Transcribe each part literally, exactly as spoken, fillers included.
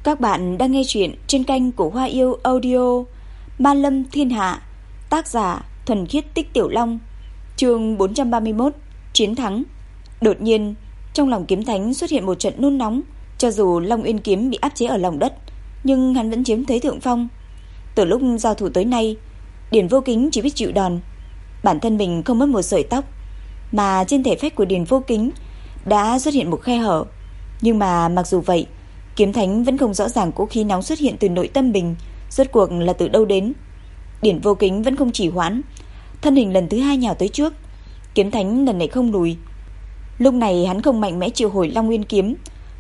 Các bạn đang nghe chuyện trên kênh của Hoa Yêu Audio. Ma Lâm Thiên Hạ, tác giả Thuần Khiết Tích Tiểu Long. Chương bốn trăm ba mươi mốt, Chiến thắng. Đột nhiên, trong lòng Kiếm Thánh xuất hiện một trận nôn nóng. Cho dù Long Uyên kiếm bị áp chế ở lòng đất, nhưng hắn vẫn chiếm thế thượng phong. Từ lúc giao thủ tới nay, Điền Vô Kính chỉ biết chịu đòn. Bản thân mình không mất một sợi tóc, mà trên thể phách của Điền Vô Kính đã xuất hiện một khe hở. Nhưng mà mặc dù vậy, Kiếm Thánh vẫn không rõ ràng cỗ khí nóng xuất hiện từ nội tâm mình rốt cuộc là từ đâu đến. Điền Vô Kính vẫn không chỉ hoãn, thân hình lần thứ hai nhào tới trước. Kiếm Thánh lần này không lùi. Lúc này hắn không mạnh mẽ triệu hồi Long Nguyên kiếm,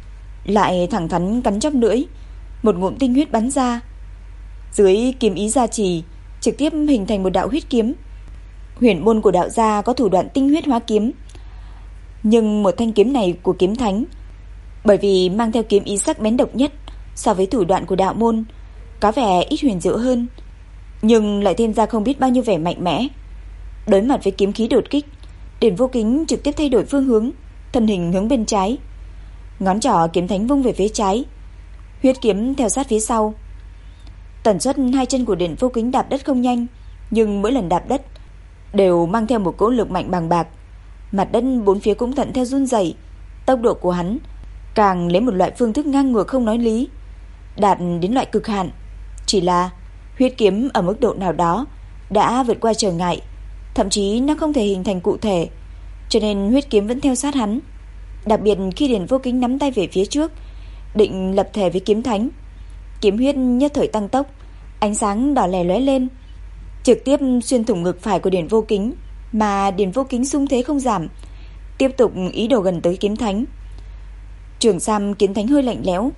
lại thẳng thắn cắn chóp lưỡi, một ngụm tinh huyết bắn ra. Dưới kiếm ý gia trì, trực tiếp hình thành một đạo huyết kiếm. Huyền môn của đạo gia có thủ đoạn tinh huyết hóa kiếm, nhưng một thanh kiếm này của Kiếm Thánh, bởi vì mang theo kiếm ý sắc bén độc nhất, so với thủ đoạn của đạo môn có vẻ ít huyền diệu hơn, nhưng lại thêm ra không biết bao nhiêu vẻ mạnh mẽ. Đối mặt với kiếm khí đột kích, Điền Vô Kính trực tiếp thay đổi phương hướng, thân hình hướng bên trái. Ngón trỏ Kiếm Thánh vung về phía trái, huyết kiếm theo sát phía sau. Tần suất hai chân của Điền Vô Kính đạp đất không nhanh, nhưng mỗi lần đạp đất đều mang theo một cỗ lực mạnh bằng bạc. Mặt đất bốn phía cũng thuận theo run rẩy. Tốc độ của hắn càng lấy một loại phương thức ngang ngược không nói lý, đạt đến loại cực hạn. Chỉ là huyết kiếm ở mức độ nào đó đã vượt qua trở ngại, thậm chí nó không thể hình thành cụ thể, cho nên huyết kiếm vẫn theo sát hắn. Đặc biệt khi Điền Vô Kính nắm tay về phía trước, định lập thể với Kiếm Thánh, kiếm huyết nhất thời tăng tốc, ánh sáng đỏ lè lóe lên, trực tiếp xuyên thủng ngực phải của Điền Vô Kính. Mà Điền Vô Kính xung thế không giảm, tiếp tục ý đồ gần tới Kiếm Thánh. Trường sam Kiếm Thánh hơi lạnh lẽo,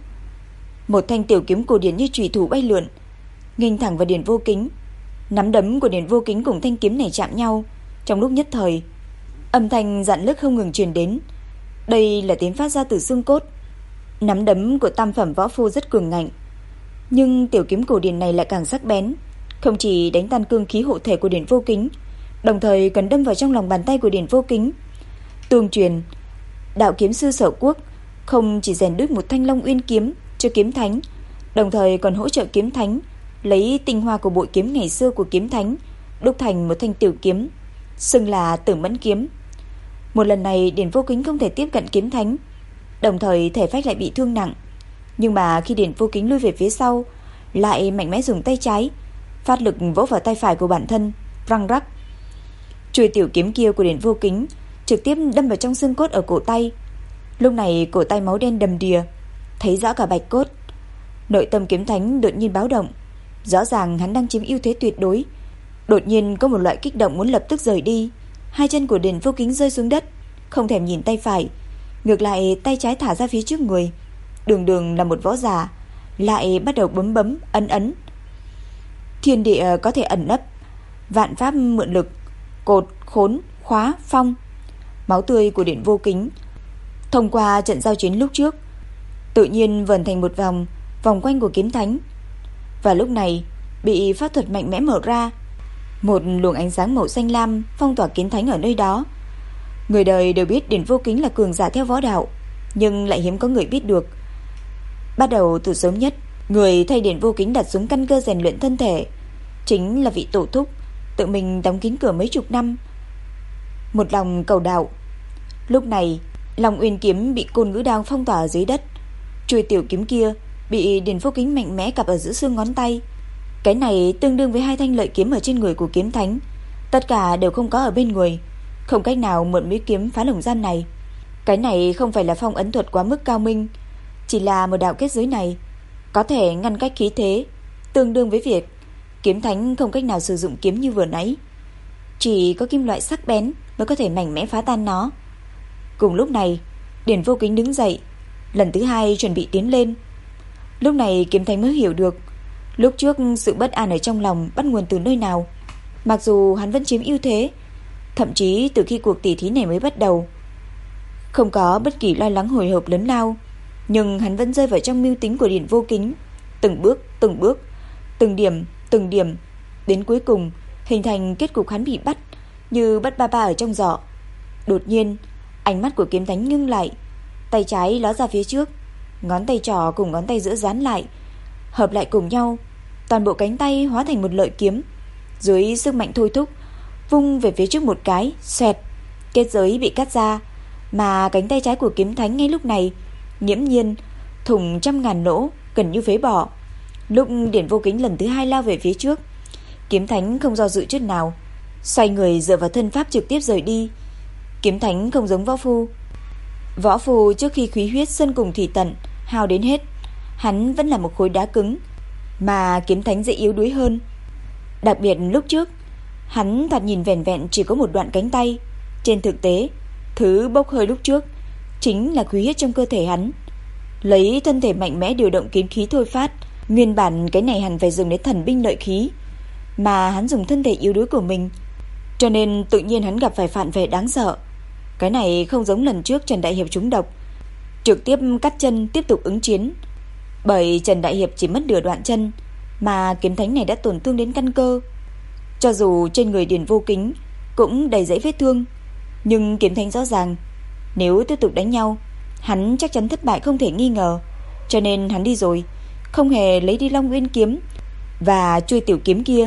một thanh tiểu kiếm cổ điển như chùy thủ bay lượn, nghênh thẳng vào Điền Vô Kính. Nắm đấm của Điền Vô Kính cùng thanh kiếm này chạm nhau, trong lúc nhất thời, âm thanh rạn lức không ngừng truyền đến. Đây là tiếng phát ra từ xương cốt. Nắm đấm của tam phẩm võ phu rất cường ngạnh, nhưng tiểu kiếm cổ điển này lại càng sắc bén, không chỉ đánh tan cương khí hộ thể của Điền Vô Kính, đồng thời cần đâm vào trong lòng bàn tay của Điền Vô Kính. Tương truyền, đạo kiếm sư Sở Quốc không chỉ rèn đúc một thanh Long Uyên kiếm cho Kiếm Thánh, đồng thời còn hỗ trợ Kiếm Thánh lấy tinh hoa của bội kiếm ngày xưa của Kiếm Thánh đúc thành một thanh tiểu kiếm, xưng là Tử Mẫn kiếm. Một lần này Điền Vô Kính không thể tiếp cận Kiếm Thánh, đồng thời thể phách lại bị thương nặng. Nhưng mà khi Điền Vô Kính lui về phía sau, lại mạnh mẽ dùng tay trái phát lực vỗ vào tay phải của bản thân, răng rắc. Chuôi tiểu kiếm kia của Điền Vô Kính trực tiếp đâm vào trong xương cốt ở cổ tay. Lúc này cổ tay máu đen đầm đìa, thấy rõ cả bạch cốt. Nội tâm Kiếm Thánh đột nhiên báo động. Rõ ràng hắn đang chiếm ưu thế tuyệt đối, đột nhiên có một loại kích động muốn lập tức rời đi. Hai chân của Điền Vô Kính rơi xuống đất, không thèm nhìn tay phải, ngược lại tay trái thả ra phía trước người. Đường đường là một võ giả, lại bắt đầu bấm bấm ấn ấn. Thiên địa có thể ẩn nấp, vạn pháp mượn lực, cột, khốn, khóa, phong. Máu tươi của Điền Vô Kính thông qua trận giao chiến lúc trước tự nhiên vờn thành một vòng vòng quanh của Kiếm Thánh. Và lúc này bị pháp thuật mạnh mẽ mở ra, một luồng ánh sáng màu xanh lam phong tỏa Kiếm Thánh ở nơi đó. Người đời đều biết Điền Vô Kính là cường giả theo võ đạo, nhưng lại hiếm có người biết được. Bắt đầu từ sớm nhất, người thay Điền Vô Kính đặt xuống căn cơ rèn luyện thân thể chính là vị tổ thúc tự mình đóng kín cửa mấy chục năm, một lòng cầu đạo. Lúc này Long Uyên kiếm bị côn ngữ đao phong tỏa ở dưới đất, chuôi tiểu kiếm kia bị Điền Vô Kính mạnh mẽ cặp ở giữa xương ngón tay. Cái này tương đương với hai thanh lợi kiếm ở trên người của Kiếm Thánh, tất cả đều không có ở bên người, không cách nào mượn mũi kiếm phá lồng giam này. Cái này không phải là phong ấn thuật quá mức cao minh, chỉ là một đạo kết giới này có thể ngăn cách khí thế, tương đương với việc Kiếm Thánh không cách nào sử dụng kiếm như vừa nãy, chỉ có kim loại sắc bén mới có thể mạnh mẽ phá tan nó. Cùng lúc này, Điền Vô Kính đứng dậy, lần thứ hai chuẩn bị tiến lên. Lúc này Kiếm Thánh mới hiểu được lúc trước sự bất an ở trong lòng bắt nguồn từ nơi nào. Mặc dù hắn vẫn chiếm ưu thế, thậm chí từ khi cuộc tỉ thí này mới bắt đầu không có bất kỳ lo lắng hồi hộp lớn lao, nhưng hắn vẫn rơi vào trong mưu tính của Điền Vô Kính, từng bước, từng bước, từng điểm, từng điểm, đến cuối cùng hình thành kết cục hắn bị bắt như bắt ba ba ở trong giỏ. Đột nhiên, ánh mắt của Kiếm Thánh ngưng lại, tay trái ló ra phía trước, ngón tay trỏ cùng ngón tay giữa dán lại, hợp lại cùng nhau, toàn bộ cánh tay hóa thành một lợi kiếm. Dưới sức mạnh thôi thúc, vung về phía trước một cái, xoẹt, kết giới bị cắt ra, mà cánh tay trái của kiếm thánh ngay lúc này nghiễm nhiên thủng trăm ngàn lỗ, gần như phế bỏ. Lúc Điển Vô Kính lần thứ hai lao về phía trước, kiếm thánh không do dự chút nào, xoay người dựa vào thân pháp trực tiếp rời đi. Kiếm thánh không giống võ phu. Võ phu trước khi khí huyết sơn cùng thủy tận hao đến hết, hắn vẫn là một khối đá cứng, mà kiếm thánh dễ yếu đuối hơn. Đặc biệt lúc trước, hắn thoạt nhìn vẻn vẹn chỉ có một đoạn cánh tay, trên thực tế, thứ bốc hơi lúc trước chính là khí huyết trong cơ thể hắn. Lấy thân thể mạnh mẽ điều động kiếm khí thôi phát, nguyên bản cái này hẳn phải dùng đến thần binh lợi khí, mà hắn dùng thân thể yếu đuối của mình, cho nên tự nhiên hắn gặp phải phản vệ đáng sợ. Cái này không giống lần trước Trần Đại Hiệp trúng độc, trực tiếp cắt chân tiếp tục ứng chiến. Bởi Trần Đại Hiệp chỉ mất nửa đoạn chân, mà kiếm thánh này đã tổn thương đến căn cơ. Cho dù trên người Điền Vô Kính cũng đầy dẫy vết thương, nhưng kiếm thánh rõ ràng, nếu tiếp tục đánh nhau, hắn chắc chắn thất bại không thể nghi ngờ. Cho nên hắn đi rồi, không hề lấy đi Long Uyên kiếm và chuôi tiểu kiếm kia.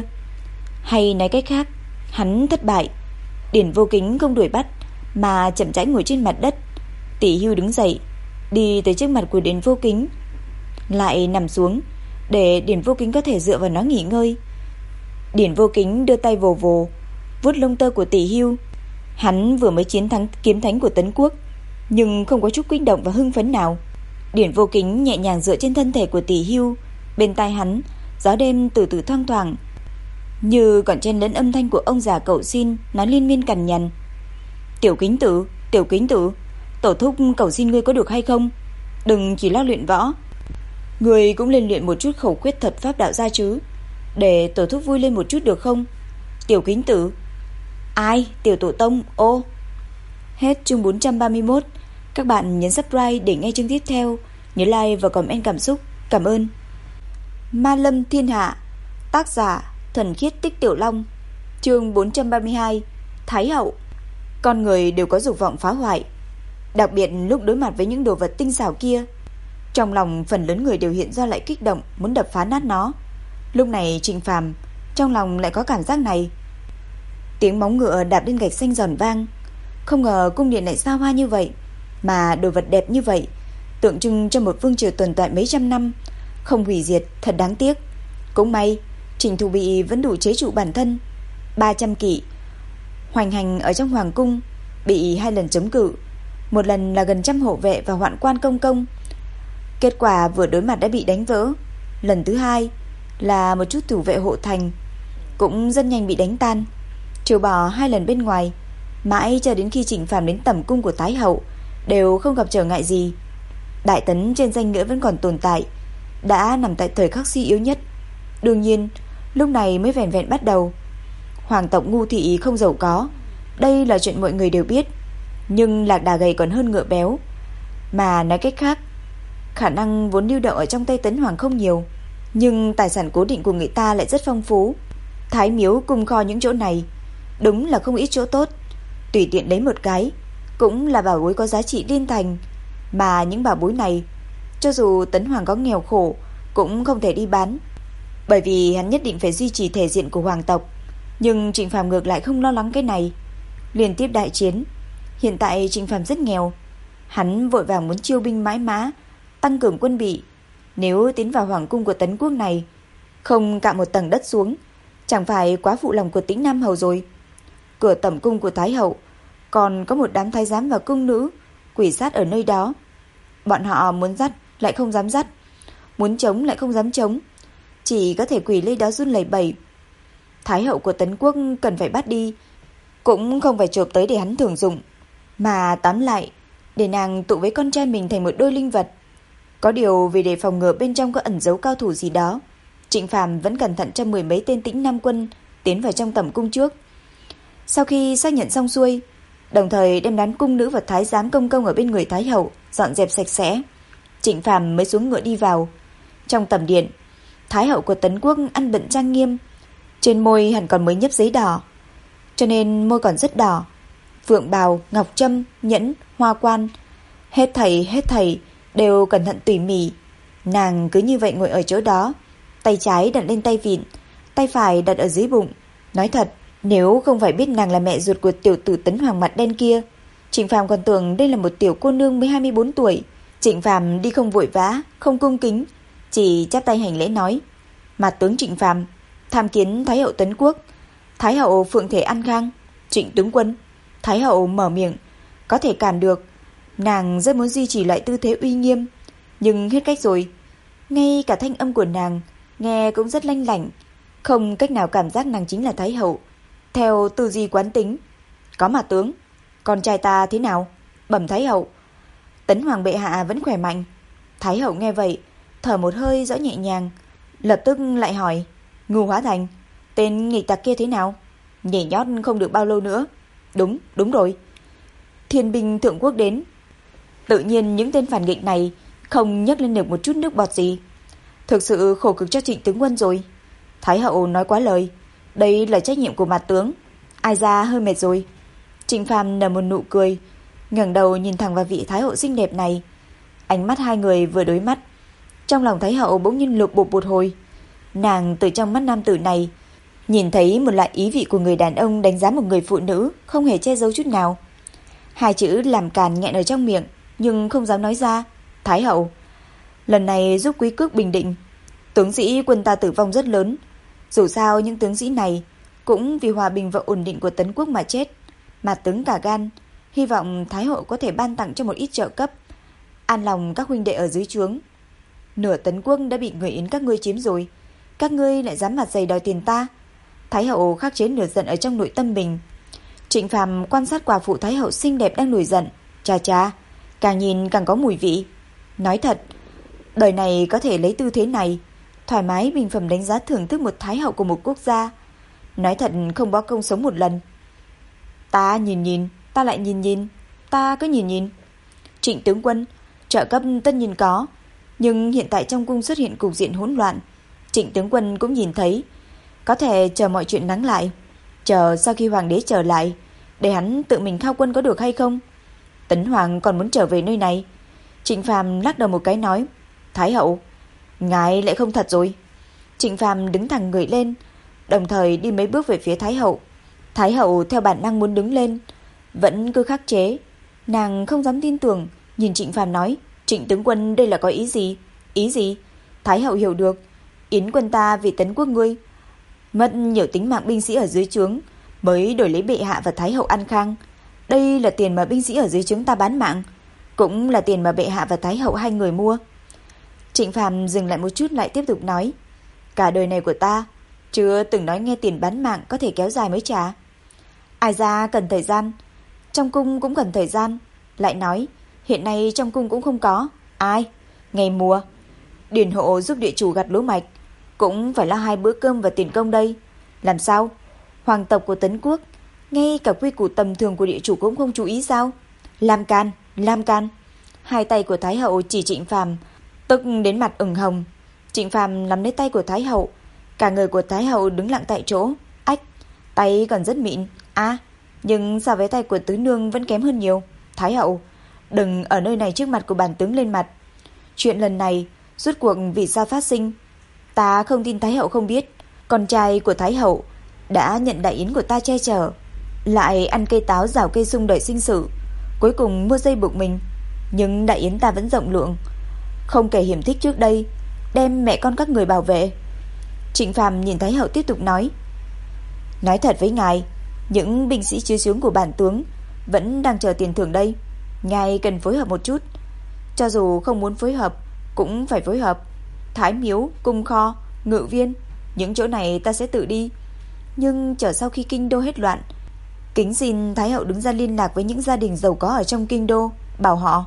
Hay nói cách khác, hắn thất bại. Điền Vô Kính không đuổi bắt, mà chậm rãi ngồi trên mặt đất. Tỷ Hưu đứng dậy, đi tới trước mặt của Điền Vô Kính, lại nằm xuống để Điền Vô Kính có thể dựa vào nó nghỉ ngơi. Điền Vô Kính đưa tay vồ vồ, vuốt lông tơ của Tỷ Hưu. Hắn vừa mới chiến thắng kiếm thánh của Tấn Quốc, nhưng không có chút kích động và hưng phấn nào. Điền Vô Kính nhẹ nhàng dựa trên thân thể của Tỷ Hưu, bên tai hắn gió đêm từ từ thoang thoảng, như còn chen lẫn âm thanh của ông già cầu xin nói liên miên cằn nhằn. Tiểu Kính tử, Tiểu Kính tử, tổ thúc cầu xin ngươi có được hay không? Đừng chỉ lo luyện võ, ngươi cũng lên luyện một chút khẩu quyết thật pháp đạo gia chứ, để tổ thúc vui lên một chút được không? Tiểu Kính tử. Ai? Tiểu tổ tông. Ô. Hết chương bốn trăm ba mươi mốt. Các bạn nhấn subscribe để nghe chương tiếp theo, nhớ like và comment cảm xúc. Cảm ơn. Ma Lâm Thiên Hạ, tác giả Thuần Khiết Tích Tiểu Long. Chương bốn trăm ba mươi hai. Thái hậu. Con người đều có dục vọng phá hoại, đặc biệt lúc đối mặt với những đồ vật tinh xảo kia, trong lòng phần lớn người đều hiện ra lại kích động muốn đập phá nát nó. Lúc này Trịnh Phàm trong lòng lại có cảm giác này. Tiếng móng ngựa đạp lên gạch xanh giòn vang. Không ngờ cung điện lại xa hoa như vậy, mà đồ vật đẹp như vậy, tượng trưng cho một vương triều tồn tại mấy trăm năm, không hủy diệt, thật đáng tiếc. Cũng may Trình Thủ Bị vẫn đủ chế trụ bản thân. Ba trăm kỵ hoành hành ở trong hoàng cung, bị hai lần chống cự, một lần là gần trăm hộ vệ và hoạn quan công công. Kết quả vừa đối mặt đã bị đánh vỡ. Lần thứ hai là một chút thủ vệ hộ thành, cũng rất nhanh bị đánh tan. Trừ bỏ hai lần bên ngoài, mãi cho đến khi Trịnh Phàm đến tẩm cung của Thái hậu đều không gặp trở ngại gì. Đại tấn trên danh nghĩa vẫn còn tồn tại, đã nằm tại thời khắc suy yếu nhất. Đương nhiên lúc này mới vẹn vẹn bắt đầu. Hoàng tộc ngu thị không giàu có, đây là chuyện mọi người đều biết, nhưng lạc đà gầy còn hơn ngựa béo. Mà nói cách khác, khả năng vốn lưu động ở trong tay Tấn Hoàng không nhiều, nhưng tài sản cố định của người ta lại rất phong phú. Thái miếu cung kho những chỗ này đúng là không ít chỗ tốt, tùy tiện lấy một cái cũng là bảo bối có giá trị liên thành. Mà những bảo bối này, cho dù Tấn Hoàng có nghèo khổ cũng không thể đi bán, bởi vì hắn nhất định phải duy trì thể diện của hoàng tộc. Nhưng Trịnh Phàm ngược lại không lo lắng cái này. Liên tiếp đại chiến, hiện tại Trịnh Phàm rất nghèo, hắn vội vàng muốn chiêu binh mãi mã, tăng cường quân bị. Nếu tiến vào hoàng cung của Tấn Quốc này, không cạo một tầng đất xuống, chẳng phải quá phụ lòng của Tĩnh Nam hầu rồi. Cửa tẩm cung của Thái hậu còn có một đám thái giám và cung nữ quỷ sát ở nơi đó. Bọn họ muốn dắt lại không dám dắt, muốn chống lại không dám chống, chỉ có thể quỳ lấy đó run lẩy bẩy. Thái hậu của Tấn Quốc cần phải bắt đi, cũng không phải chộp tới để hắn thưởng dụng, mà tóm lại để nàng tụ với con trai mình thành một đôi linh vật. Có điều vì để phòng ngừa bên trong có ẩn giấu cao thủ gì đó, Trịnh Phàm vẫn cẩn thận cho mười mấy tên Tĩnh Nam quân tiến vào trong tẩm cung trước. Sau khi xác nhận xong xuôi, đồng thời đem đám cung nữ và thái giám công công ở bên người Thái hậu dọn dẹp sạch sẽ, Trịnh Phàm mới xuống ngựa đi vào. Trong tẩm điện, Thái hậu của Tấn Quốc ăn bận trang nghiêm, trên môi hẳn còn mới nhấp giấy đỏ, cho nên môi còn rất đỏ. Phượng bào, ngọc trâm, nhẫn, hoa quan, hết thảy hết thảy đều cẩn thận tỉ mỉ. Nàng cứ như vậy ngồi ở chỗ đó, tay trái đặt lên tay vịn, tay phải đặt ở dưới bụng. Nói thật, nếu không phải biết nàng là mẹ ruột của tiểu tử Tấn Hoàng mặt đen kia, Trịnh Phàm còn tưởng đây là một tiểu cô nương mới hai mươi bốn tuổi. Trịnh Phàm đi không vội vã, không cung kính, chỉ chắp tay hành lễ nói: "Mặt tướng Trịnh Phàm tham kiến Thái hậu Tấn Quốc, Thái hậu phượng thể an khang." "Trịnh tướng quân." Thái hậu mở miệng, có thể cản được. Nàng rất muốn duy trì lại tư thế uy nghiêm, nhưng hết cách rồi. Ngay cả thanh âm của nàng nghe cũng rất lanh lảnh, không cách nào cảm giác nàng chính là Thái hậu. Theo tư duy quán tính: "Có mà tướng, con trai ta thế nào?" "Bẩm Thái hậu, Tấn Hoàng bệ hạ vẫn khỏe mạnh." Thái hậu nghe vậy, thở một hơi rõ nhẹ nhàng, lập tức lại hỏi: "Ngưu Hóa Thành, tên nghịch tặc kia thế nào?" "Nhảy nhót không được bao lâu nữa." "Đúng, đúng rồi. Thiên binh thượng quốc đến, tự nhiên những tên phản nghịch này không nhấc lên được một chút nước bọt gì. Thực sự khổ cực cho Trịnh tướng quân rồi." Thái hậu nói quá lời, đây là trách nhiệm của mặt tướng. Ai ra hơi mệt rồi. Trịnh Phàm nở một nụ cười, ngẩng đầu nhìn thẳng vào vị Thái hậu xinh đẹp này. Ánh mắt hai người vừa đối mắt, trong lòng Thái hậu bỗng nhiên lục bục một hồi. Nàng từ trong mắt nam tử này nhìn thấy một loại ý vị của người đàn ông đánh giá một người phụ nữ không hề che giấu chút nào. Hai chữ làm càn nghẹn ở trong miệng nhưng không dám nói ra. "Thái hậu, lần này giúp quý cước bình định, tướng sĩ quân ta tử vong rất lớn. Dù sao những tướng sĩ này cũng vì hòa bình và ổn định của Tấn Quốc mà chết. Mà tướng cả gan, hy vọng Thái hậu có thể ban tặng cho một ít trợ cấp, an lòng các huynh đệ ở dưới trướng. Nửa Tấn Quốc đã bị người Yến các ngươi chiếm rồi, các ngươi lại dám mặt dày đòi tiền ta." Thái hậu khắc chế lửa giận ở trong nội tâm mình. Trịnh Phàm quan sát quả phụ Thái hậu xinh đẹp đang nổi giận, chà chà, càng nhìn càng có mùi vị. Nói thật, đời này có thể lấy tư thế này thoải mái bình phẩm đánh giá thưởng thức một thái hậu của một quốc gia, nói thật không bó công sống một lần. Ta nhìn nhìn, ta lại nhìn nhìn, ta cứ nhìn nhìn. Trịnh tướng quân, trợ cấp tất nhiên có, nhưng hiện tại trong cung xuất hiện cục diện hỗn loạn. Trịnh tướng quân cũng nhìn thấy, có thể chờ mọi chuyện lắng lại, chờ sau khi hoàng đế trở lại, để hắn tự mình khao quân có được hay không? Tấn Hoàng còn muốn trở về nơi này. Trịnh Phàm lắc đầu một cái nói: "Thái hậu, ngài lại không thật rồi." Trịnh Phàm đứng thẳng người lên, đồng thời đi mấy bước về phía Thái hậu. Thái hậu theo bản năng muốn đứng lên, vẫn cứ khắc chế. Nàng không dám tin tưởng, nhìn Trịnh Phàm nói: "Trịnh tướng quân đây là có ý gì?" "Ý gì?" Thái hậu hiểu được. "Yến quân ta vì Tấn Quốc ngươi mất nhiều tính mạng binh sĩ ở dưới trướng, mới đổi lấy bệ hạ và Thái hậu an khang. Đây là tiền mà binh sĩ ở dưới trướng ta bán mạng, cũng là tiền mà bệ hạ và Thái hậu hai người mua." Trịnh Phàm dừng lại một chút lại tiếp tục nói: "Cả đời này của ta chưa từng nói nghe tiền bán mạng có thể kéo dài mới trả. Ai ra cần thời gian, trong cung cũng cần thời gian. Lại nói, hiện nay trong cung cũng không có ai. Ngày mùa, điền hộ giúp địa chủ gặt lúa mạch, cũng phải lo hai bữa cơm và tiền công đây. Làm sao? Hoàng tộc của Tấn Quốc, ngay cả quy củ tầm thường của địa chủ cũng không chú ý sao? Làm can, làm can." Hai tay của Thái hậu chỉ Trịnh Phàm, tức đến mặt ửng hồng. Trịnh Phàm nắm lấy tay của Thái hậu, cả người của Thái hậu đứng lặng tại chỗ. Ách, tay còn rất mịn. À, nhưng so với tay của tứ nương vẫn kém hơn nhiều. "Thái hậu, đừng ở nơi này trước mặt của bản tướng lên mặt. Chuyện lần này rốt cuộc vì sao phát sinh, ta không tin Thái hậu không biết. Con trai của Thái hậu đã nhận đại yến của ta che chở, lại ăn cây táo rào cây sung đợi sinh sự, cuối cùng mua dây buộc mình. Nhưng đại yến ta vẫn rộng lượng, không kể hiểm thích trước đây, đem mẹ con các người bảo vệ." Trịnh Phàm nhìn Thái hậu tiếp tục nói: "Nói thật với ngài, những binh sĩ dưới trướng của bản tướng vẫn đang chờ tiền thưởng đây. Ngài cần phối hợp một chút. Cho dù không muốn phối hợp cũng phải phối hợp. Thái miếu, cung kho, ngự viên, những chỗ này ta sẽ tự đi. Nhưng chờ sau khi kinh đô hết loạn, kính xin Thái hậu đứng ra liên lạc với những gia đình giàu có ở trong kinh đô, bảo họ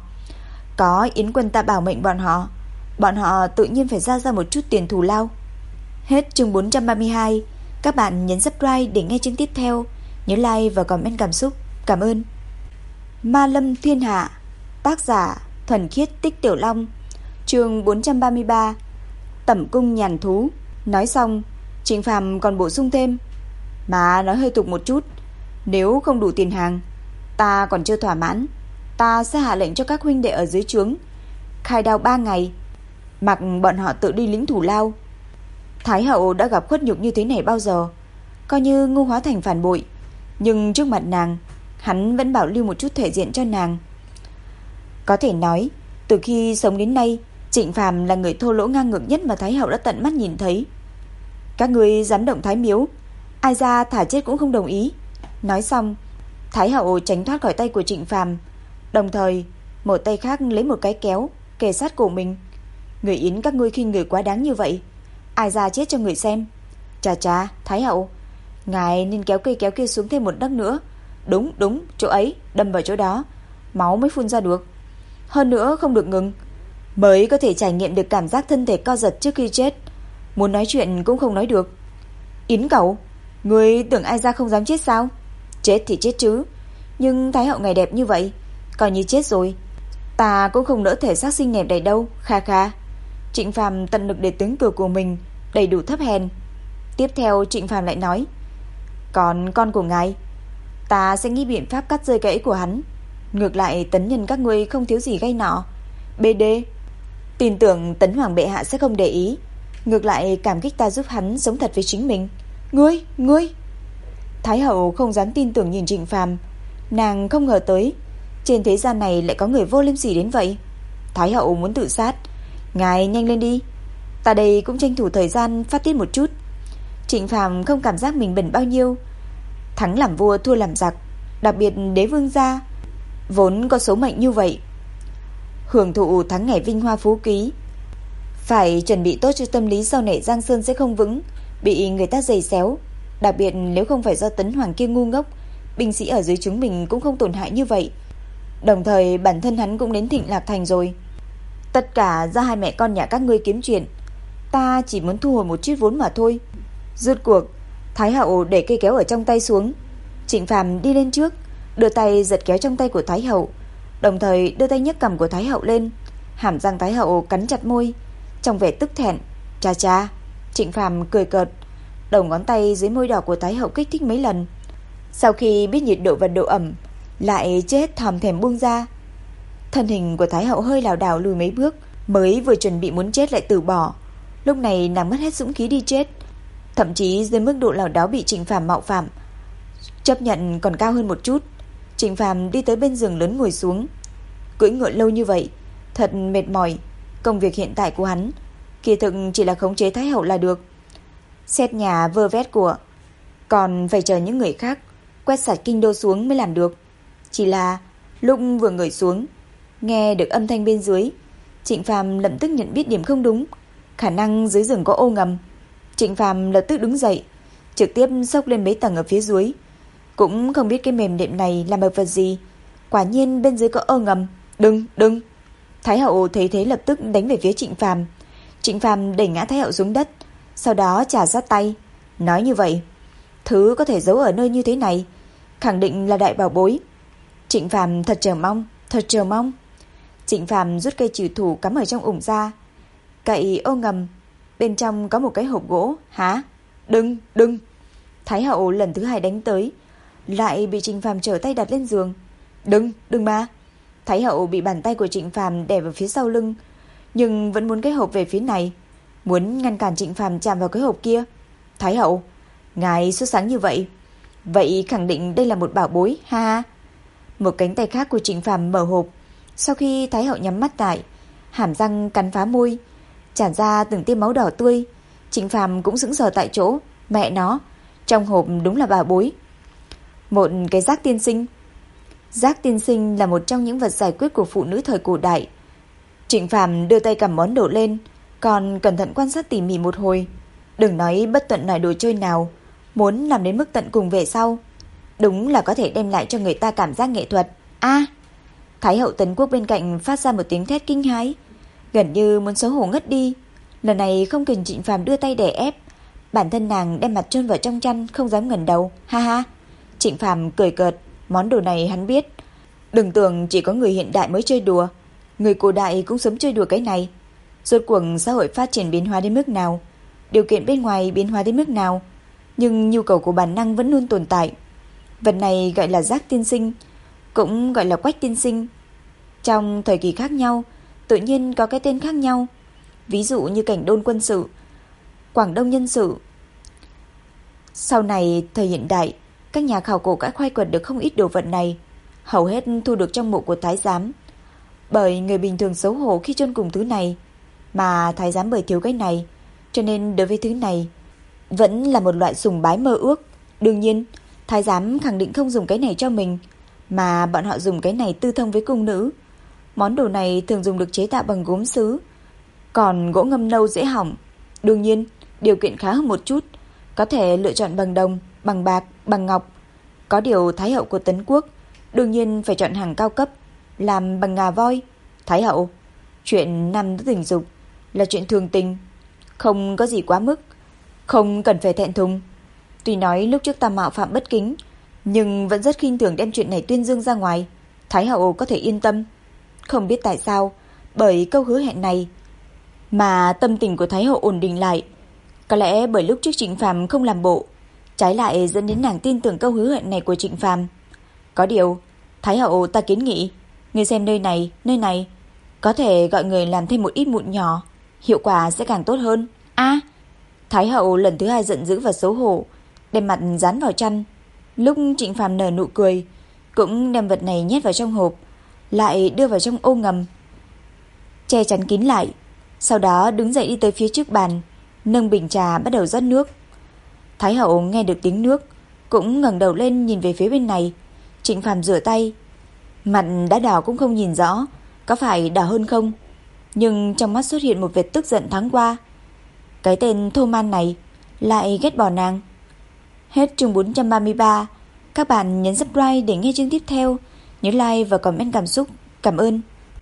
có yến quân ta bảo mệnh bọn họ, bọn họ tự nhiên phải ra ra một chút tiền thù lao." Hết chương bốn trăm ba mươi hai. Các bạn nhấn subscribe để nghe chương tiếp theo. Nhớ like và comment cảm xúc. Cảm ơn. Ma Lâm Thiên Hạ, tác giả Thuần Khiết Tích Tiểu Long, chương bốn trăm ba mươi ba. Tẩm cung nhàn thú. Nói xong, Trịnh Phàm còn bổ sung thêm: "Mà nói hơi tục một chút, nếu không đủ tiền hàng, ta còn chưa thỏa mãn, ta sẽ hạ lệnh cho các huynh đệ ở dưới trướng khai đao ba ngày, mặc bọn họ tự đi lính thủ lao. Thái hậu đã gặp khuất nhục như thế này bao giờ, coi như Ngô Hóa Thành phản bội, nhưng trước mặt nàng, hắn vẫn bảo lưu một chút thể diện cho nàng. Có thể nói, từ khi sống đến nay, Trịnh Phàm là người thô lỗ ngang ngược nhất mà Thái hậu đã tận mắt nhìn thấy. Các ngươi dám động Thái miếu, ai ra thả chết cũng không đồng ý. Nói xong, Thái hậu tránh thoát khỏi tay của Trịnh Phàm, đồng thời một tay khác lấy một cái kéo kề sát cổ mình. Người Yến các ngươi khinh người quá đáng như vậy, ai ra chết cho người xem. Chà chà, Thái hậu, ngài nên kéo cây kéo kia xuống thêm một nấc nữa. Đúng, đúng, chỗ ấy, đâm vào chỗ đó, máu mới phun ra được. Hơn nữa không được ngừng, mới có thể trải nghiệm được cảm giác thân thể co giật trước khi chết. Muốn nói chuyện cũng không nói được. Yến cẩu, ngươi tưởng ai ra không dám chết sao? Chết thì chết chứ, nhưng Thái hậu ngài đẹp như vậy, coi như chết rồi, ta cũng không nỡ thể xác xinh đẹp này đâu. Kha kha. Trịnh Phàm tận lực để tiếng cười của mình đầy đủ thấp hèn. Tiếp theo Trịnh Phàm lại nói, còn con của ngài, ta sẽ nghĩ biện pháp cắt rơi cái ấy của hắn. Ngược lại tấn nhân các ngươi không thiếu gì gây nọ. bê đê, tin tưởng Tấn Hoàng bệ hạ sẽ không để ý, ngược lại cảm kích ta giúp hắn sống thật với chính mình. Ngươi, ngươi. Thái hậu không dám tin tưởng nhìn Trịnh Phàm, nàng không ngờ tới trên thế gian này lại có người vô liêm sỉ đến vậy. Thái hậu muốn tự sát, ngài nhanh lên đi, ta đây cũng tranh thủ thời gian phát tiết một chút. Trịnh Phàm không cảm giác mình bẩn bao nhiêu, thắng làm vua thua làm giặc, đặc biệt đế vương gia vốn có số mệnh như vậy, hưởng thụ tháng ngày vinh hoa phú quý, phải chuẩn bị tốt cho tâm lý sau này Giang Sơn sẽ không vững, bị người ta giày xéo. Đặc biệt nếu không phải do Tấn Hoàng kia ngu ngốc, binh sĩ ở dưới chúng mình cũng không tổn hại như vậy. Đồng thời bản thân hắn cũng đến Thịnh Lạc Thành rồi. Tất cả do hai mẹ con nhà các ngươi kiếm chuyện, ta chỉ muốn thu hồi một chút vốn mà thôi. Rốt cuộc Thái hậu để cây kéo ở trong tay xuống. Trịnh Phàm đi lên trước, đưa tay giật kéo trong tay của Thái hậu, đồng thời đưa tay nhấc cằm của Thái hậu lên. Hàm răng Thái hậu cắn chặt môi, trong vẻ tức thẹn. Cha cha. Trịnh Phàm cười cợt, đầu ngón tay dưới môi đỏ của Thái hậu kích thích mấy lần. Sau khi biết nhiệt độ và độ ẩm, lại chết thòm thèm buông ra. Thân hình của Thái hậu hơi lảo đảo lùi mấy bước, mới vừa chuẩn bị muốn chết lại từ bỏ. Lúc này nàng mất hết dũng khí đi chết, thậm chí dưới mức độ lảo đảo bị Trịnh Phàm mạo phạm, chấp nhận còn cao hơn một chút. Trịnh Phàm đi tới bên giường lớn ngồi xuống. Cưỡi ngựa lâu như vậy thật mệt mỏi, công việc hiện tại của hắn kỳ thực chỉ là khống chế Thái hậu là được. Xét nhà vơ vét của, còn phải chờ những người khác quét sạch kinh đô xuống mới làm được. Chỉ là lúc vừa ngồi xuống, nghe được âm thanh bên dưới, Trịnh Phàm lập tức nhận biết điểm không đúng, khả năng dưới giường có ô ngầm. Trịnh Phàm lập tức đứng dậy, trực tiếp xốc lên mấy tầng ở phía dưới, cũng không biết cái mềm đệm này làm bằng vật gì. Quả nhiên bên dưới có ô ngầm. Đừng, đừng. Thái hậu thấy thế lập tức đánh về phía Trịnh Phàm. Trịnh Phàm đẩy ngã Thái hậu xuống đất, sau đó chà sát tay, nói như vậy, thứ có thể giấu ở nơi như thế này khẳng định là đại bảo bối. Trịnh Phàm thật chờ mong, thật chờ mong. Trịnh Phàm rút cây chìa thủ cắm ở trong ủng ra, cậy ô ngầm, bên trong có một cái hộp gỗ. Hả? Đừng, đừng. Thái hậu lần thứ hai đánh tới, lại bị Trịnh Phàm trở tay đặt lên giường. Đừng, đừng mà. Thái hậu bị bàn tay của Trịnh Phàm đè vào phía sau lưng, nhưng vẫn muốn cái hộp về phía này, muốn ngăn cản Trịnh Phàm chạm vào cái hộp kia. Thái hậu, ngài xuất sáng như vậy, vậy khẳng định đây là một bảo bối, ha ha. Một cánh tay khác của Trịnh Phàm mở hộp. Sau khi Thái hậu nhắm mắt lại, hàm răng cắn phá môi, tràn ra từng tia máu đỏ tươi. Trịnh Phàm cũng sững sờ tại chỗ. Mẹ nó, trong hộp đúng là bảo bối. Một cái giác tiên sinh. Giác tiên sinh là một trong những vật giải quyết của phụ nữ thời cổ đại. Trịnh Phàm đưa tay cầm món đồ lên, còn cẩn thận quan sát tỉ mỉ một hồi. Đừng nói bất tuận loại đồ chơi nào muốn làm đến mức tận cùng về sau, đúng là có thể đem lại cho người ta cảm giác nghệ thuật. A! Thái hậu Tấn Quốc bên cạnh phát ra một tiếng thét kinh hãi, gần như muốn xấu hổ ngất đi. Lần này không cần Trịnh Phàm đưa tay đè ép, bản thân nàng đem mặt chôn vào trong chăn, không dám ngẩng đầu. Ha ha. Trịnh Phàm cười cợt, món đồ này hắn biết. Đừng tưởng chỉ có người hiện đại mới chơi đùa, người cổ đại cũng sớm chơi đùa cái này. Rốt cuộc xã hội phát triển biến hóa đến mức nào, điều kiện bên ngoài biến hóa đến mức nào, nhưng nhu cầu của bản năng vẫn luôn tồn tại. Vật này gọi là giác tiên sinh, cũng gọi là quách tiên sinh. Trong thời kỳ khác nhau, tự nhiên có cái tên khác nhau. Ví dụ như cảnh đôn quân sự, Quảng Đông nhân sự. Sau này thời hiện đại, các nhà khảo cổ đã khai quật được không ít đồ vật này, hầu hết thu được trong mộ của thái giám. Bởi người bình thường xấu hổ khi chôn cùng thứ này, mà thái giám bởi thiếu cái này, cho nên đối với thứ này vẫn là một loại sùng bái mơ ước. Đương nhiên, thái giám khẳng định không dùng cái này cho mình, mà bọn họ dùng cái này tư thông với cung nữ. Món đồ này thường dùng được chế tạo bằng gốm sứ, còn gỗ ngâm nâu dễ hỏng. Đương nhiên, điều kiện khá hơn một chút, có thể lựa chọn bằng đồng, bằng bạc, bằng ngọc. Có điều thái hậu của Tấn Quốc đương nhiên phải chọn hàng cao cấp, làm bằng ngà voi. Thái hậu, chuyện nam nữ tình dục là chuyện thường tình, không có gì quá mức, không cần phải thẹn thùng. Tuy nói lúc trước ta mạo phạm bất kính, nhưng vẫn rất khinh thường đem chuyện này tuyên dương ra ngoài. Thái hậu có thể yên tâm. Không biết tại sao, bởi câu hứa hẹn này mà tâm tình của thái hậu ổn định lại. Có lẽ bởi lúc trước Trịnh Phàm không làm bộ, trái lại dẫn đến nàng tin tưởng câu hứa hẹn này của Trịnh Phàm. Có điều, thái hậu, ta kiến nghị, ngươi xem nơi này, nơi này, có thể gọi người làm thêm một ít mụn nhỏ, hiệu quả sẽ càng tốt hơn. A, thái hậu lần thứ hai giận dữ và xấu hổ, đem mặt dán vào chăn. Lúc Trịnh Phàm nở nụ cười, cũng đem vật này nhét vào trong hộp, lại đưa vào trong ô ngầm, che chắn kín lại. Sau đó đứng dậy đi tới phía trước bàn, nâng bình trà bắt đầu rót nước. Thái hậu nghe được tiếng nước, cũng ngẩng đầu lên nhìn về phía bên này. Trịnh Phàm rửa tay, mặt đã đỏ cũng không nhìn rõ có phải đỏ hơn không, nhưng trong mắt xuất hiện một vệt tức giận thoáng qua. Cái tên thô man này lại ghét bỏ nàng. Hết chương bốn trăm ba mươi ba. Các bạn nhấn subscribe để nghe chương tiếp theo. Nhớ like và comment cảm xúc. Cảm ơn.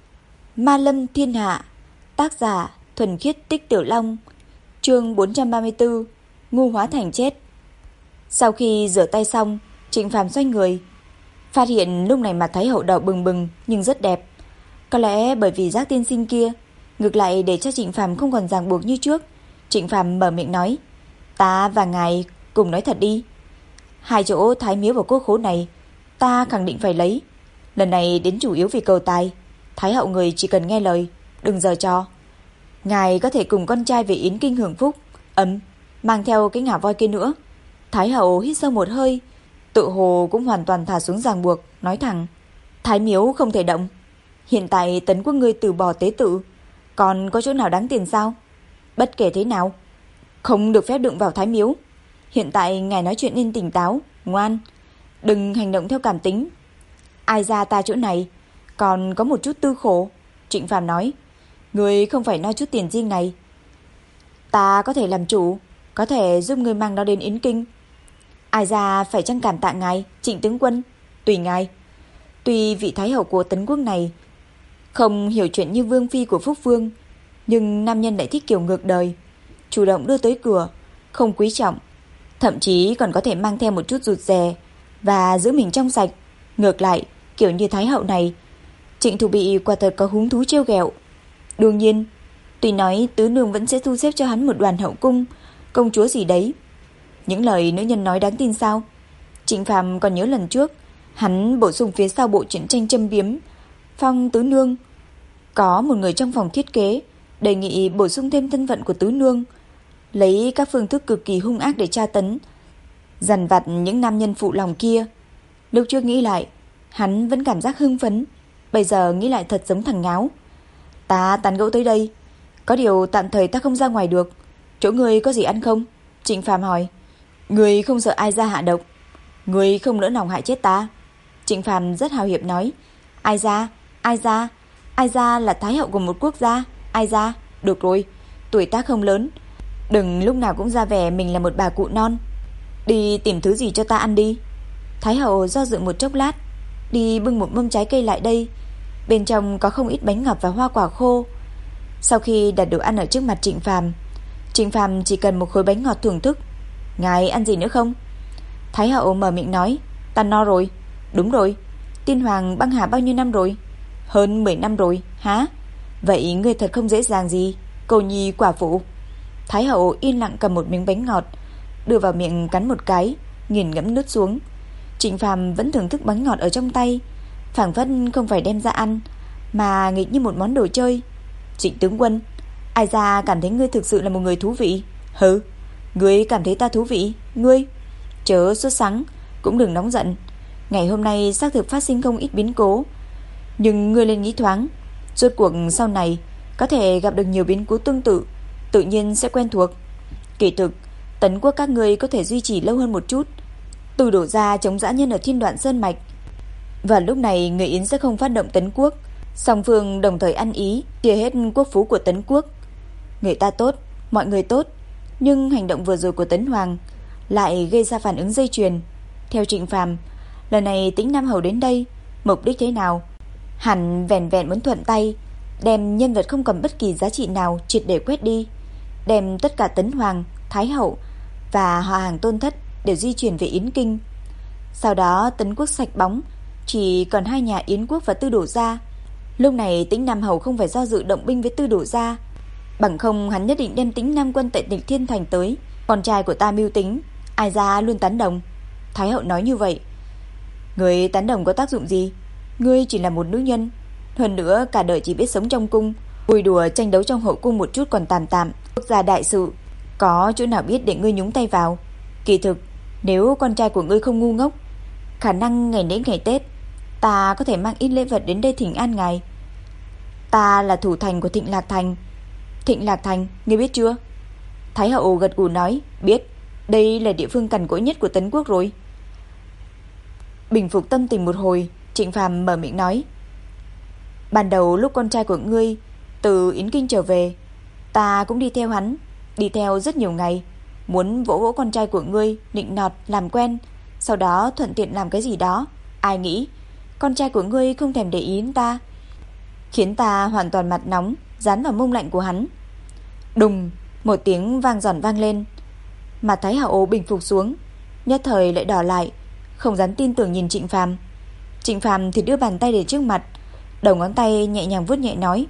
Ma Lâm Thiên Hạ, tác giả Thuần Khiết Tích Tiểu Long, chương bốn trăm ba mươi tư. Ngu hóa thành chết. Sau khi rửa tay xong, Trịnh Phàm xoay người, phát hiện lúc này mặt thái hậu đỏ bừng bừng nhưng rất đẹp. Có lẽ bởi vì Giác tiên sinh kia, ngược lại để cho Trịnh Phàm không còn ràng buộc như trước. Trịnh Phàm mở miệng nói, ta và ngài cùng nói thật đi. Hai chỗ thái miếu và quốc khố này ta khẳng định phải lấy. Lần này đến chủ yếu vì cầu tài. Thái hậu người chỉ cần nghe lời, đừng giở trò. Ngài có thể cùng con trai về Yến Kinh hưởng phúc. Ấm, mang theo cái ngà voi kia nữa. Thái hậu hít sâu một hơi, tự hồ cũng hoàn toàn thả xuống ràng buộc, nói thẳng, thái miếu không thể động. Hiện tại Tấn Quốc ngươi từ bỏ tế tự, còn có chỗ nào đáng tiền sao? Bất kể thế nào, không được phép đụng vào thái miếu. Hiện tại ngài nói chuyện nên tỉnh táo, ngoan, đừng hành động theo cảm tính. Ai ra ta chỗ này còn có một chút tư khổ. Trịnh Phàm nói, ngươi không phải nói chút tiền riêng này, ta có thể làm chủ, có thể giúp ngươi mang nó đến Yến Kinh. Ai ra phải chăng cảm tạ ngài, Trịnh tướng quân? Tùy ngài. Tuy vị thái hậu của Tấn Quốc này không hiểu chuyện như vương phi của Phúc Vương, nhưng nam nhân lại thích kiểu ngược đời, chủ động đưa tới cửa, không quý trọng, thậm chí còn có thể mang theo một chút rụt rè và giữ mình trong sạch. Ngược lại, kiểu như thái hậu này, Trịnh Thủ Bị quả thật có hứng thú trêu ghẹo. Đương nhiên, tuy nói tứ nương vẫn sẽ thu xếp cho hắn một đoàn hậu cung, công chúa gì đấy. Những lời nữ nhân nói đáng tin sao? Trịnh Phàm còn nhớ lần trước, hắn bổ sung phía sau bộ truyện tranh châm biếm Phong tứ nương, có một người trong phòng thiết kế đề nghị bổ sung thêm thân phận của tứ nương, lấy các phương thức cực kỳ hung ác để tra tấn, dằn vặt những nam nhân phụ lòng kia. Lúc trước nghĩ lại, hắn vẫn cảm giác hưng phấn, bây giờ nghĩ lại thật giống thằng ngáo. Ta tán gẫu tới đây, có điều tạm thời ta không ra ngoài được. Chỗ ngươi có gì ăn không? Trịnh Phàm hỏi. Ngươi không sợ ai ra hạ độc? Ngươi không nỡ lòng hại chết ta? Trịnh Phàm rất hào hiệp nói. Ai ra? Ai ra? Ai ra là thái hậu của một quốc gia. Ai ra? Được rồi, tuổi ta không lớn, đừng lúc nào cũng ra vẻ mình là một bà cụ non. Đi tìm thứ gì cho ta ăn đi. Thái hậu do dự một chốc lát, đi bưng một mâm trái cây lại đây. Bên trong có không ít bánh ngọt và hoa quả khô. Sau khi đặt đồ ăn ở trước mặt Trịnh Phàm, Trịnh Phàm chỉ cần một khối bánh ngọt thưởng thức. Ngài ăn gì nữa không? Thái hậu mở miệng nói. Ta no rồi. Đúng rồi, tiên hoàng băng hà bao nhiêu năm rồi? Hơn mười năm rồi. Hả? Vậy ngươi thật không dễ dàng gì, cô nhi quả phụ. Thái hậu yên lặng cầm một miếng bánh ngọt, đưa vào miệng cắn một cái, nghiền ngẫm nuốt xuống. Trịnh Phàm vẫn thưởng thức bánh ngọt ở trong tay, phảng phất không phải đem ra ăn, mà nghịch như một món đồ chơi. Trịnh tướng quân, ai ra cảm thấy ngươi thực sự là một người thú vị. Hừ, ngươi cảm thấy ta thú vị? Ngươi chớ sốt sắng, cũng đừng nóng giận. Ngày hôm nay xác thực phát sinh không ít biến cố, nhưng ngươi lên nghĩ thoáng, rốt cuộc sau này có thể gặp được nhiều biến cố tương tự, tự nhiên sẽ quen thuộc. Kỳ thực Tấn quốc các ngươi có thể duy trì lâu hơn một chút, từ đổ ra chống dã nhân ở Thiên Đoạn Sơn mạch. Và lúc này người Yến sẽ không phát động tấn quốc, song phương đồng thời ăn ý chia hết quốc phú của Tấn quốc. Người ta tốt, mọi người tốt, nhưng hành động vừa rồi của Tấn Hoàng lại gây ra phản ứng dây chuyền. Theo Trịnh Phàm, lần này Tĩnh Nam Hầu đến đây, mục đích thế nào? Hẳn vẹn vẹn muốn thuận tay đem nhân vật không còn bất kỳ giá trị nào triệt để quét đi, đem tất cả Tấn Hoàng, Thái Hậu và họ hàng tôn thất đều di chuyển về Yến Kinh. Sau đó Tấn quốc sạch bóng, chỉ còn hai nhà Yến quốc và Tư Đổ gia. Lúc này Tĩnh Nam Hầu không phải do dự động binh với Tư Đổ gia, bằng không hắn nhất định đem Tĩnh Nam quân tại Tịch Thiên Thành tới. Con trai của ta mưu tính, ai ra luôn tán đồng. Thái Hậu nói như vậy. Người tán đồng có tác dụng gì? Ngươi chỉ là một nữ nhân, hơn nữa cả đời chỉ biết sống trong cung, vui đùa tranh đấu trong hậu cung một chút còn tạm tạm. Quốc gia đại sự có chỗ nào biết để ngươi nhúng tay vào. Kỳ thực nếu con trai của ngươi không ngu ngốc, khả năng ngày lễ ngày Tết ta có thể mang ít lễ vật đến đây thỉnh an ngài. Ta là thủ thành của Thịnh Lạc Thành. Thịnh Lạc Thành, ngươi biết chưa? Thái Hậu gật gù nói, biết, đây là địa phương cằn cỗi nhất của Tấn quốc rồi. Bình phục tâm tình một hồi, Trịnh Phàm mở miệng nói, ban đầu lúc con trai của ngươi từ Yến Kinh trở về, ta cũng đi theo hắn, đi theo rất nhiều ngày, muốn vỗ vỗ con trai của ngươi, nịnh nọt, làm quen, sau đó thuận tiện làm cái gì đó. Ai nghĩ con trai của ngươi không thèm để ý đến ta, khiến ta hoàn toàn mặt nóng, dán vào mông lạnh của hắn. Đùng, một tiếng vang giòn vang lên, mà Thái Hậu bình phục xuống, nhất thời lại đỏ lại, không dám tin tưởng nhìn Trịnh Phàm. Trịnh Phàm thì đưa bàn tay để trước mặt, đầu ngón tay nhẹ nhàng vuốt nhẹ nói,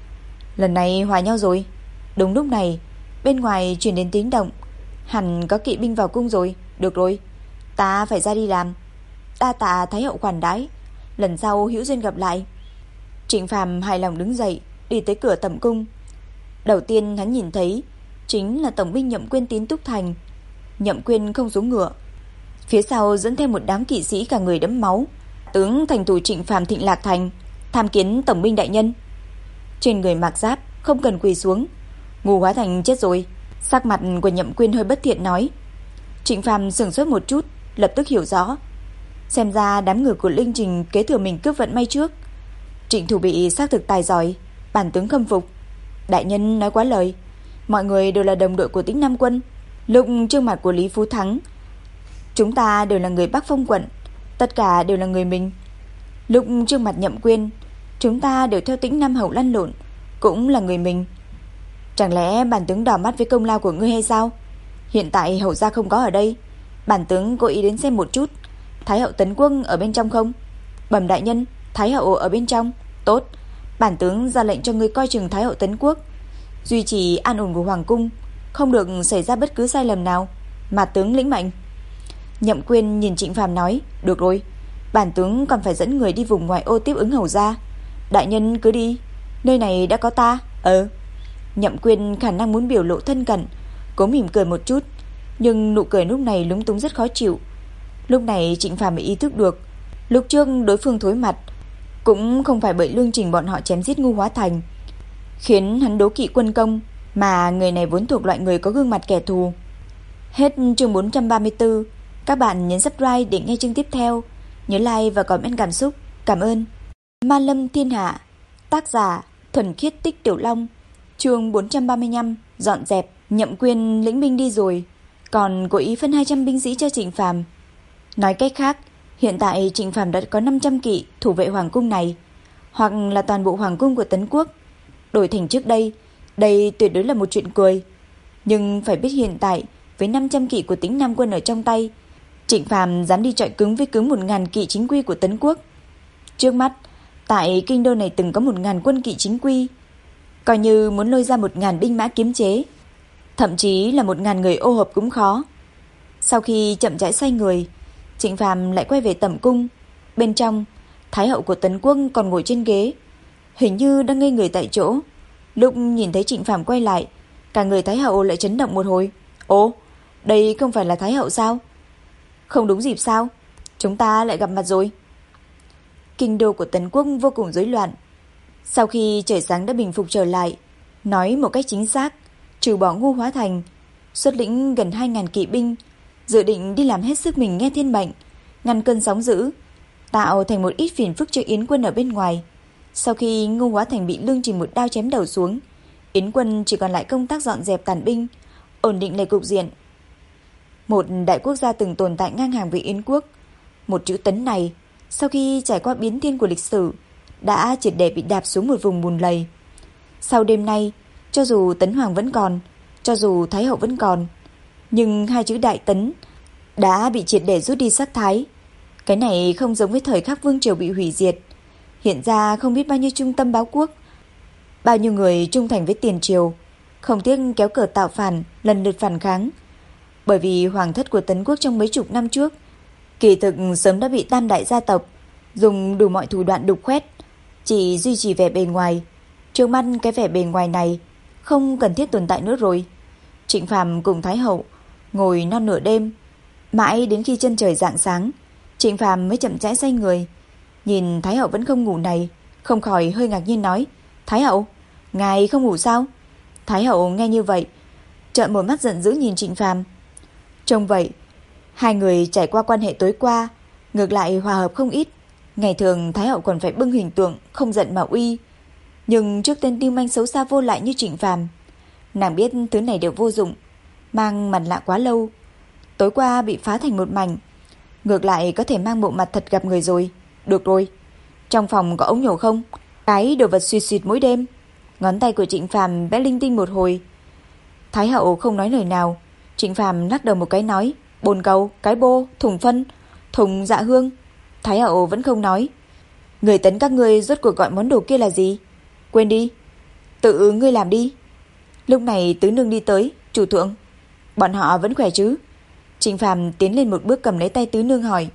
lần này hòa nhau rồi. Đúng lúc này bên ngoài truyền đến tiếng động, hẳn có kỵ binh vào cung rồi. Được rồi, ta phải ra đi làm. Đa tạ Thái Hậu khoản đãi, lần sau hữu duyên gặp lại. Trịnh Phàm hài lòng đứng dậy, đi tới cửa tẩm cung. Đầu tiên hắn nhìn thấy chính là tổng binh Nhậm Quyên tiến túc thành. Nhậm Quyên không xuống ngựa, phía sau dẫn theo một đám kỵ sĩ cả người đẫm máu. Tướng thành thủ Trịnh Phàm Thịnh Lạc Thành, tham kiến tổng binh đại nhân. Trên người mặc giáp, không cần quỳ xuống. Ngô Hóa Thành chết rồi. Sắc mặt của Nhậm Quyên hơi bất thiện nói. Trịnh Phàm sửng sốt một chút, lập tức hiểu rõ, xem ra đám người của Linh Trình kế thừa mình cướp vận may trước. Trịnh thủ bị xác thực tài giỏi, bản tướng khâm phục. Đại nhân nói quá lời, mọi người đều là đồng đội của Tĩnh Nam quân. Lúc trước mặt của Lý Phú Thắng, chúng ta đều là người Bắc Phong quận, tất cả đều là người mình. Lúc trước mặt Nhậm Quyên, chúng ta đều theo Tĩnh Nam Hầu lăn lộn, cũng là người mình. Chẳng lẽ bản tướng đỏ mắt với công lao của ngươi hay sao? Hiện tại hầu gia không có ở đây, bản tướng cố ý đến xem một chút, Thái Hậu Tấn Quốc ở bên trong không? Bẩm đại nhân, Thái Hậu ở bên trong. Tốt, bản tướng ra lệnh cho ngươi coi chừng Thái Hậu Tấn Quốc, duy trì an ổn của hoàng cung, không được xảy ra bất cứ sai lầm nào. Mà tướng lĩnh mệnh. Nhậm Quyên nhìn Trịnh Phàm nói, được rồi, bản tướng còn phải dẫn người đi vùng ngoại ô tiếp ứng hầu gia. Đại nhân cứ đi, nơi này đã có ta. Ờ. Nhậm Quyên khả năng muốn biểu lộ thân cận, cố mỉm cười một chút, nhưng nụ cười lúc này lúng túng rất khó chịu. Lúc này Trịnh Phàm mới ý thức được, lúc trước đối phương thối mặt cũng không phải bởi Lương Trình bọn họ chém giết Ngô Hóa Thành, khiến hắn đố kỵ quân công, mà người này vốn thuộc loại người có gương mặt kẻ thù. Hết chương bốn trăm ba mươi tư. Các bạn nhấn subscribe để nghe chương tiếp theo. Nhớ like và comment cảm xúc. Cảm ơn. Ma Lâm Thiên Hạ, tác giả Thuần Khiết Tích Tiểu Long, chương bốn trăm ba mươi lăm. Dọn dẹp. Nhậm Quyên lĩnh binh đi rồi, còn cố ý phân hai trăm binh sĩ cho Trịnh Phàm. Nói cách khác, hiện tại Trịnh Phàm đã có năm trăm kỵ thủ vệ hoàng cung này, hoặc là toàn bộ hoàng cung của Tấn Quốc. Đổi thành trước đây, đây tuyệt đối là một chuyện cười. Nhưng phải biết hiện tại, với năm trăm kỵ của Tĩnh Nam quân ở trong tay, Trịnh Phàm dám đi chọi cứng với cứng một nghìn kỵ chính quy của Tấn Quốc. Trước mắt, tại kinh đô này từng có một nghìn quân kỵ chính quy, coi như muốn lôi ra một nghìn binh mã kiếm chế, thậm chí là một nghìn người ô hợp cũng khó. Sau khi chậm rãi xoay người, Trịnh Phàm lại quay về tẩm cung. Bên trong, Thái Hậu của Tấn Quốc còn ngồi trên ghế, hình như đang ngây người tại chỗ. Lúc nhìn thấy Trịnh Phàm quay lại, cả người Thái hậu lại chấn động một hồi. Ồ, đây không phải là Thái hậu sao? Không đúng dịp sao? Chúng ta lại gặp mặt rồi. Kinh đô của Tấn Quốc vô cùng rối loạn. Sau khi trời sáng đã bình phục trở lại, nói một cách chính xác, trừ bỏ Ngô Hóa Thành, xuất lĩnh gần hai ngàn kỵ binh, dự định đi làm hết sức mình nghe thiên mệnh, ngăn cơn sóng dữ, tạo thành một ít phiền phức cho Yến quân ở bên ngoài. Sau khi Ngô Hóa Thành bị Lương Trình một đao chém đầu xuống, Yến quân chỉ còn lại công tác dọn dẹp tàn binh, ổn định lại cục diện. Một đại quốc gia từng tồn tại ngang hàng với Yến quốc, một chữ Tấn này, sau khi trải qua biến thiên của lịch sử, đã triệt để bị đạp xuống một vùng bùn lầy. Sau đêm nay, cho dù Tấn Hoàng vẫn còn, cho dù Thái hậu vẫn còn, nhưng hai chữ Đại Tấn đã bị triệt để rút đi sắc thái. Cái này không giống với thời khắc vương triều bị hủy diệt. Hiện ra không biết bao nhiêu trung tâm báo quốc, bao nhiêu người trung thành với tiền triều, không tiếc kéo cờ tạo phản, lần lượt phản kháng. Bởi vì hoàng thất của Tấn quốc trong mấy chục năm trước, kỳ thực sớm đã bị tam đại gia tộc dùng đủ mọi thủ đoạn đục khoét, chỉ duy trì vẻ bề ngoài. Trước mắt cái vẻ bề ngoài này không cần thiết tồn tại nữa rồi. Trịnh Phàm cùng Thái hậu ngồi non nửa đêm, mãi đến khi chân trời rạng sáng, Trịnh Phàm mới chậm rãi xoay người, nhìn Thái hậu vẫn không ngủ này, không khỏi hơi ngạc nhiên nói: "Thái hậu, ngài không ngủ sao?" Thái hậu nghe như vậy, trợn một mắt giận dữ nhìn Trịnh Phàm. Trông vậy, hai người trải qua quan hệ tối qua, ngược lại hòa hợp không ít. Ngày thường Thái hậu còn phải bưng hình tượng không giận mà uy, nhưng trước tên tiêu manh xấu xa vô lại như Trịnh Phàm, nàng biết thứ này đều vô dụng, mang mặt nạ quá lâu, tối qua bị phá thành một mảnh, ngược lại có thể mang bộ mặt thật gặp người rồi. Được rồi, trong phòng có ống nhổ không? Cái đồ vật suýt suýt mỗi đêm. Ngón tay của Trịnh Phàm vẽ linh tinh một hồi. Thái hậu không nói lời nào. Trịnh Phàm lắc đầu một cái nói: "Bồn cầu, cái bô, thùng phân, thùng dạ hương." Thái hậu vẫn không nói. "Người Tấn các ngươi rốt cuộc gọi món đồ kia là gì? Quên đi, tự ngươi làm đi." Lúc này tứ nương đi tới: "Chủ thượng, bọn họ vẫn khỏe chứ?" Trịnh Phàm tiến lên một bước cầm lấy tay tứ nương hỏi.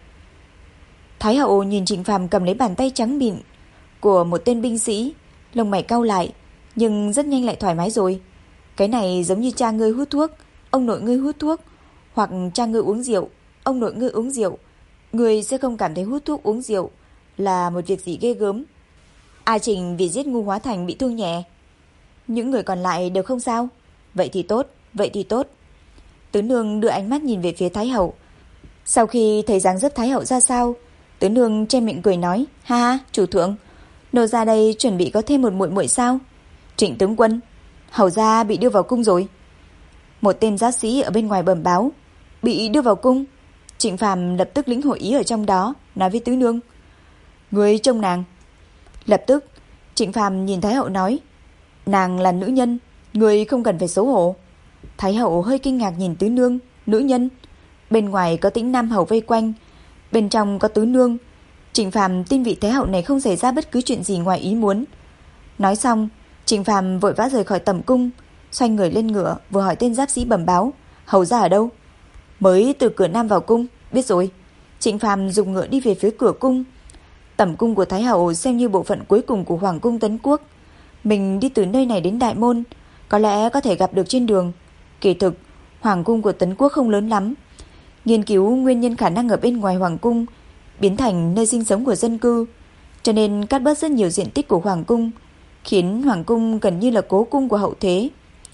Thái hậu nhìn Trịnh Phàm cầm lấy bàn tay trắng mịn của một tên binh sĩ, lông mày cau lại, nhưng rất nhanh lại thoải mái rồi. Cái này giống như cha ngươi hút thuốc, ông nội ngươi hút thuốc, hoặc cha ngươi uống rượu, ông nội ngươi uống rượu. Ngươi sẽ không cảm thấy hút thuốc uống rượu là một việc gì ghê gớm. A Trình vì giết Ngô Hóa Thành bị thương nhẹ, những người còn lại đều không sao. Vậy thì tốt, vậy thì tốt. Tứ nương đưa ánh mắt nhìn về phía Thái hậu. Sau khi thấy dáng dấp Thái hậu ra sao, tứ nương che miệng cười nói: "Ha ha, chủ thượng, nô gia đây chuẩn bị có thêm một muội muội sao?" "Trịnh tướng quân, hầu gia bị đưa vào cung rồi." Một tên giáp sĩ ở bên ngoài bẩm báo: "Bị đưa vào cung." Trịnh Phàm lập tức lĩnh hội ý ở trong đó, nói với tứ nương: "Ngươi trông nàng." Lập tức Trịnh Phàm nhìn Thái hậu nói: "Nàng là nữ nhân, ngươi không cần phải xấu hổ." Thái hậu hơi kinh ngạc nhìn tứ nương: "Nữ nhân?" Bên ngoài có Tĩnh Nam hầu vây quanh, bên trong có tứ nương. Trịnh Phàm tin vị Thái hậu này không xảy ra bất cứ chuyện gì ngoài ý muốn. Nói xong, Trịnh Phàm vội vã rời khỏi tẩm cung, xoay người lên ngựa, vừa hỏi tên giáp sĩ bẩm báo: "Hầu gia ở đâu?" "Mới từ cửa nam vào cung." "Biết rồi." Trịnh Phàm dùng ngựa đi về phía cửa cung. Tẩm cung của Thái hậu xem như bộ phận cuối cùng của Hoàng cung Tấn Quốc. Mình đi từ nơi này đến Đại Môn, có lẽ có thể gặp được trên đường. Kỳ thực, Hoàng cung của Tấn Quốc không lớn lắm. Nghiên cứu nguyên nhân khả năng ở bên ngoài Hoàng cung biến thành nơi sinh sống của dân cư, cho nên cắt bớt rất nhiều diện tích của Hoàng cung, khiến Hoàng cung gần như là cố cung của hậu thế.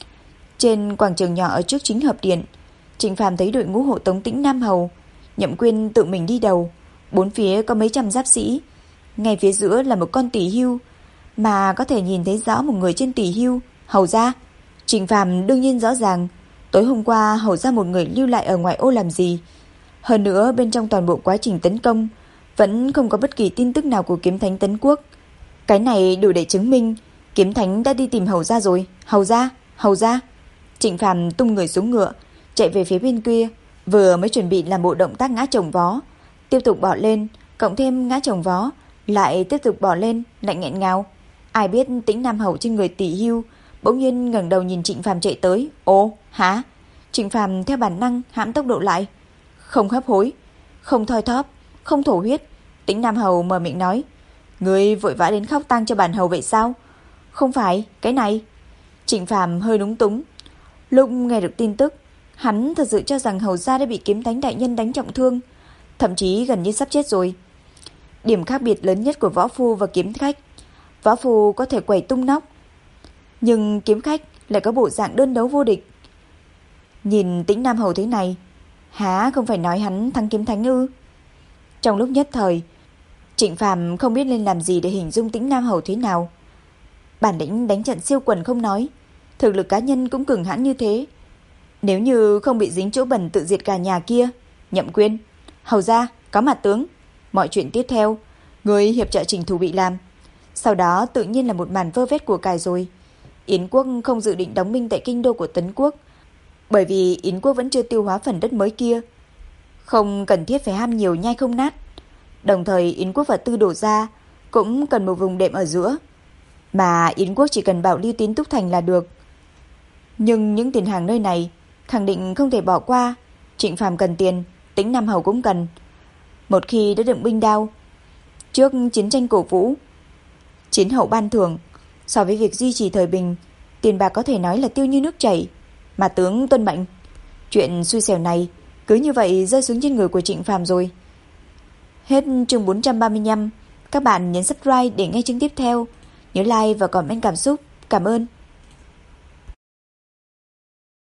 Trên quảng trường nhỏ ở trước chính hợp điện, Trịnh Phàm thấy đội ngũ hộ tống Tĩnh Nam hầu, Nhậm Quyên tự mình đi đầu, bốn phía có mấy trăm giáp sĩ, ngay phía giữa là một con tỷ hưu, mà có thể nhìn thấy rõ một người trên tỷ hưu. Hầu gia. Trịnh Phàm đương nhiên rõ ràng, tối hôm qua hầu gia một người lưu lại ở ngoại ô làm gì. Hơn nữa bên trong toàn bộ quá trình tấn công vẫn không có bất kỳ tin tức nào của Kiếm Thánh Tấn Quốc. Cái này đủ để chứng minh Kiếm Thánh đã đi tìm hầu gia rồi. Hầu gia, hầu gia. Trịnh Phàm tung người xuống ngựa, chạy về phía bên kia, vừa mới chuẩn bị làm bộ động tác ngã chồng vó, tiếp tục bỏ lên, cộng thêm ngã chồng vó, lại tiếp tục bỏ lên, lạnh nghẹn ngào. Ai biết Tĩnh Nam hầu trên người tỷ hưu bỗng nhiên ngẩng đầu nhìn Trịnh Phàm chạy tới. Ồ, hả? Trịnh Phàm theo bản năng hãm tốc độ lại, không hấp hối, không thoi thóp, không thổ huyết. Tĩnh Nam hầu mở miệng nói: "Ngươi vội vã đến khóc tang cho bản hầu vậy sao?" "Không phải, cái này." Trịnh Phàm hơi lúng túng. Lúc nghe được tin tức, hắn thật sự cho rằng Hầu gia đã bị Kiếm Thánh đại nhân đánh trọng thương, thậm chí gần như sắp chết rồi. Điểm khác biệt lớn nhất của võ phu và kiếm khách, võ phu có thể quẩy tung nóc, nhưng kiếm khách lại có bộ dạng đơn đấu vô địch. Nhìn Tĩnh Nam Hầu thế này, há không phải nói hắn thắng Kiếm Thánh ư? Trong lúc nhất thời, Trịnh Phàm không biết nên làm gì để hình dung Tĩnh Nam Hầu thế nào. Bản lĩnh đánh trận siêu quần không nói, thực lực cá nhân cũng cường hãn như thế. Nếu như không bị dính chỗ bẩn tự diệt cả nhà kia, Nhậm Quyên, Hầu gia, có mặt tướng, mọi chuyện tiếp theo, người hiệp trợ Trình Thủ bị làm. Sau đó tự nhiên là một màn vơ vét của cải rồi. Yến quốc không dự định đóng binh tại kinh đô của Tấn quốc, bởi vì Yến quốc vẫn chưa tiêu hóa phần đất mới kia, không cần thiết phải ham nhiều nhai không nát. Đồng thời Yến quốc và Tư Đổ gia cũng cần một vùng đệm ở giữa, mà Yến quốc chỉ cần bảo lưu Tín Túc Thành là được. Nhưng những tiền hàng nơi này khẳng định không thể bỏ qua. Trịnh Phàm cần tiền, Tĩnh Nam Hầu cũng cần. Một khi đã đựng binh đao, trước chiến tranh cổ vũ, chiến hậu ban thưởng, so với việc duy trì thời bình, tiền bạc có thể nói là tiêu như nước chảy. Mà tướng tuân mệnh, chuyện xui xẻo này cứ như vậy rơi xuống trên người của Trịnh Phàm rồi. Hết chương bốn trăm ba mươi lăm. Các bạn nhấn subscribe để nghe chương tiếp theo. Nhớ like và comment cảm xúc. Cảm ơn.